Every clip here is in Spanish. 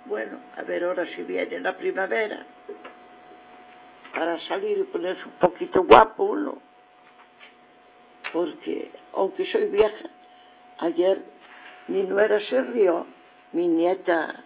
bueno, a ver ahora si viene la primavera para salir y ponerse un poquito guapo uno, porque aunque soy vieja, ayer mi nuera se rió, mi nieta,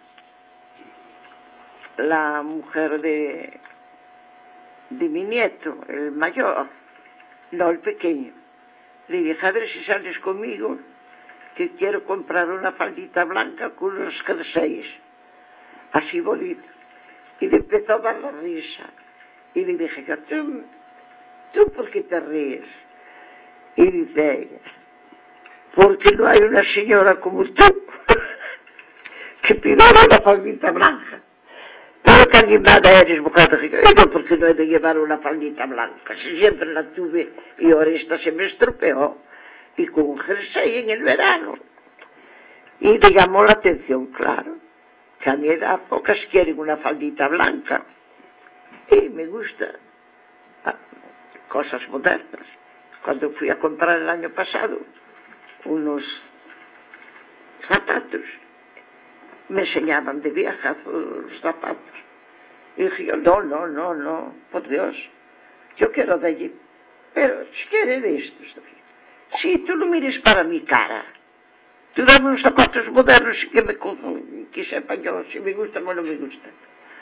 la mujer de mi nieto, el mayor, no el pequeño. Le dije, a ver si sales conmigo, que quiero comprar una faldita blanca con unos jerseys, así bonito. Y le empezó a dar la risa. Y le dije, ¿tú por qué te ríes? Y dice ella, porque no hay una señora como tú que tirara la faldita blanca. Pero que animada eres, mujer. Yo, porque no he de llevar una faldita blanca, si siempre la tuve y ahora esta se me estropeó. Y con un jersey en el verano. Y le llamó la atención, claro, que a mi edad pocas quieren una faldita blanca. Y me gusta cosas modernas. Cuando fui a comprar el año pasado unos zapatos, me enseñaban de vieja los zapatos. Y dije yo, no, por Dios, yo quiero de allí. Pero si quiere de estos, si tú no mires para mi cara, tú dame unos zapatos modernos y que me cojan, que sepan yo si me gustan o no me gustan.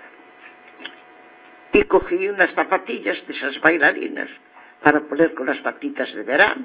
Y cogí unas zapatillas de esas bailarinas para poner con las patitas de verano.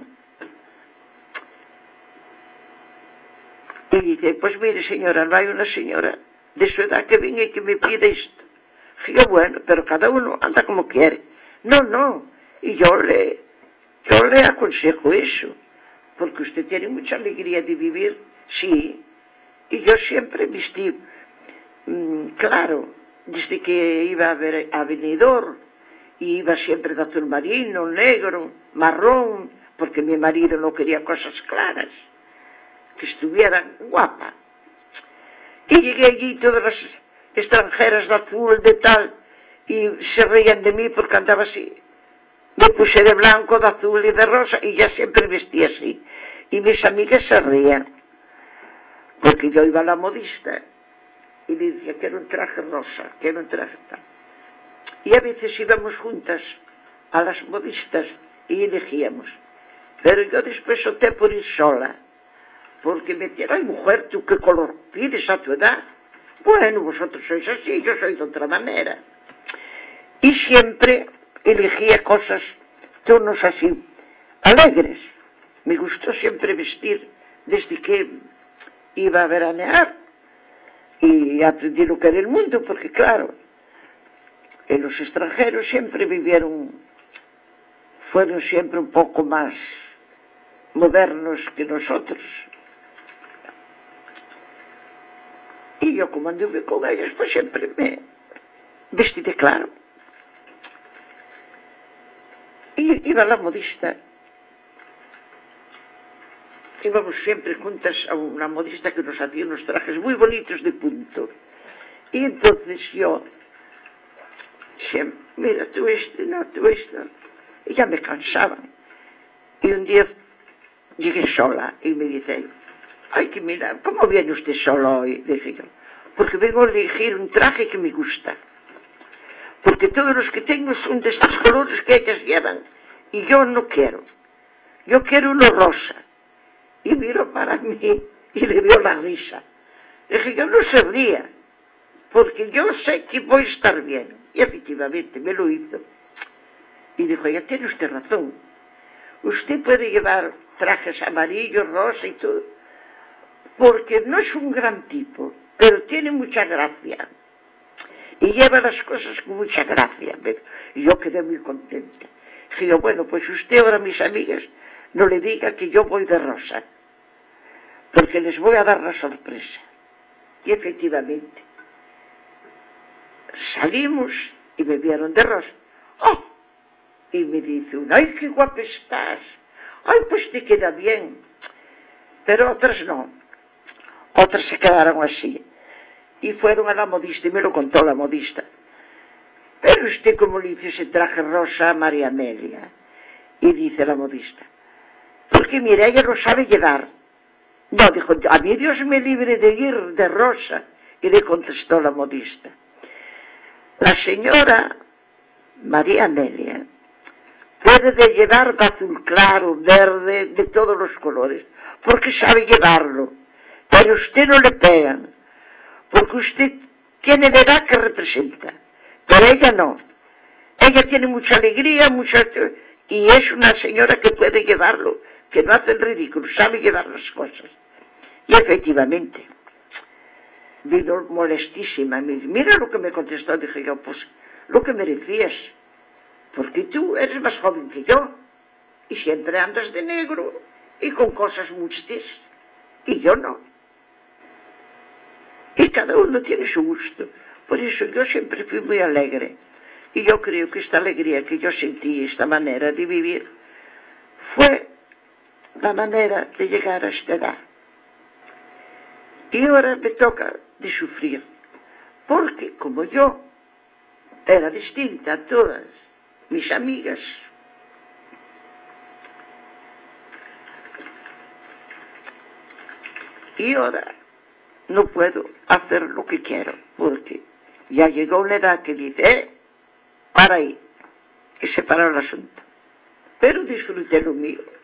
Y dice, pues mire señora, no hay una señora de su edad que venga y que me pida esto. Dije, bueno, pero cada uno anda como quiere. No, y yo le aconsejo eso, porque usted tiene mucha alegría de vivir, sí, y yo siempre vestí, claro, desde que iba a Benidorm, y iba siempre de azul marino, negro, marrón, porque mi marido no quería cosas claras, que estuvieran guapa. Y llegué allí todas las extranjeras de azul, de tal, y se reían de mí porque andaba así. Me puse de blanco, de azul y de rosa, y ya siempre vestí así. Y mis amigas se reían, porque yo iba a la modista, y le decía, quiero un traje rosa, quiero un traje tal. Y a veces íbamos juntas a las modistas y elegíamos. Pero yo después opté por ir sola, porque me decían, ay mujer, ¿tú qué color pides a tu edad? Bueno, vosotros sois así, yo soy de otra manera. Y siempre elegía cosas, tonos así, alegres. Me gustó siempre vestir desde que iba a veranear y aprendí lo que era el mundo, porque claro, los extranjeros siempre fueron siempre un poco más modernos que nosotros. Y yo, como anduve con ellos, pues siempre me vestí de claro. Y iba a la modista. Íbamos siempre juntas a una modista que nos hacía unos trajes muy bonitos de punto. Y entonces yo, siempre, mira, tú no, tú esto. Y ya me cansaban. Y un día llegué sola y me dice, ay, que mira, ¿cómo viene usted solo hoy? Dije yo, porque vengo a elegir un traje que me gusta. Porque todos los que tengo son de estos colores que ellas llevan. Y yo no quiero. Yo quiero uno rosa. Y miro para mí y le veo la risa. Dije, yo no se ría, porque yo sé que voy a estar bien. Y efectivamente me lo hizo. Y dijo, ya tiene usted razón. Usted puede llevar trajes amarillos, rosa y todo, porque no es un gran tipo, pero tiene mucha gracia. Y lleva las cosas con mucha gracia. Y yo quedé muy contenta. Dije yo, bueno, pues usted ahora, mis amigas, no le diga que yo voy de rosa, porque les voy a dar la sorpresa. Y efectivamente, salimos y me vieron de rosa. ¡Oh! Y me dice una, ¡ay, qué guapa estás! ¡Ay, pues te queda bien! Pero otras no. Otras se quedaron así. Y fueron a la modista, y me lo contó la modista. Pero usted, ¿cómo le hizo ese traje rosa a María Amelia? Y dice la modista, porque mira, ella lo sabe llevar. No, dijo, a mí Dios me libre de ir de rosa Y le contestó la modista: la señora María Amelia puede de llevar azul claro, verde, de todos los colores, porque sabe llevarlo, pero usted no le pegan, porque usted tiene la edad que representa, pero ella no. Ella tiene mucha alegría, y es una señora que puede llevarlo, que no hace el ridículo, sabe llevar las cosas. Y efectivamente, vino molestísima, mira lo que me contestó, dije yo, pues lo que merecías, porque tú eres más joven que yo, y siempre andas de negro, y con cosas mustis, y yo no. Y cada uno tiene su gusto, por eso yo siempre fui muy alegre, y yo creo que esta alegría que yo sentí, esta manera de vivir, fue la manera de llegar a esta edad. Y ahora me toca de sufrir, porque como yo era distinta a todas mis amigas, y ahora no puedo hacer lo que quiero, porque ya llegó una edad que dice, para ahí, y se paró el asunto. Pero disfruté lo mío.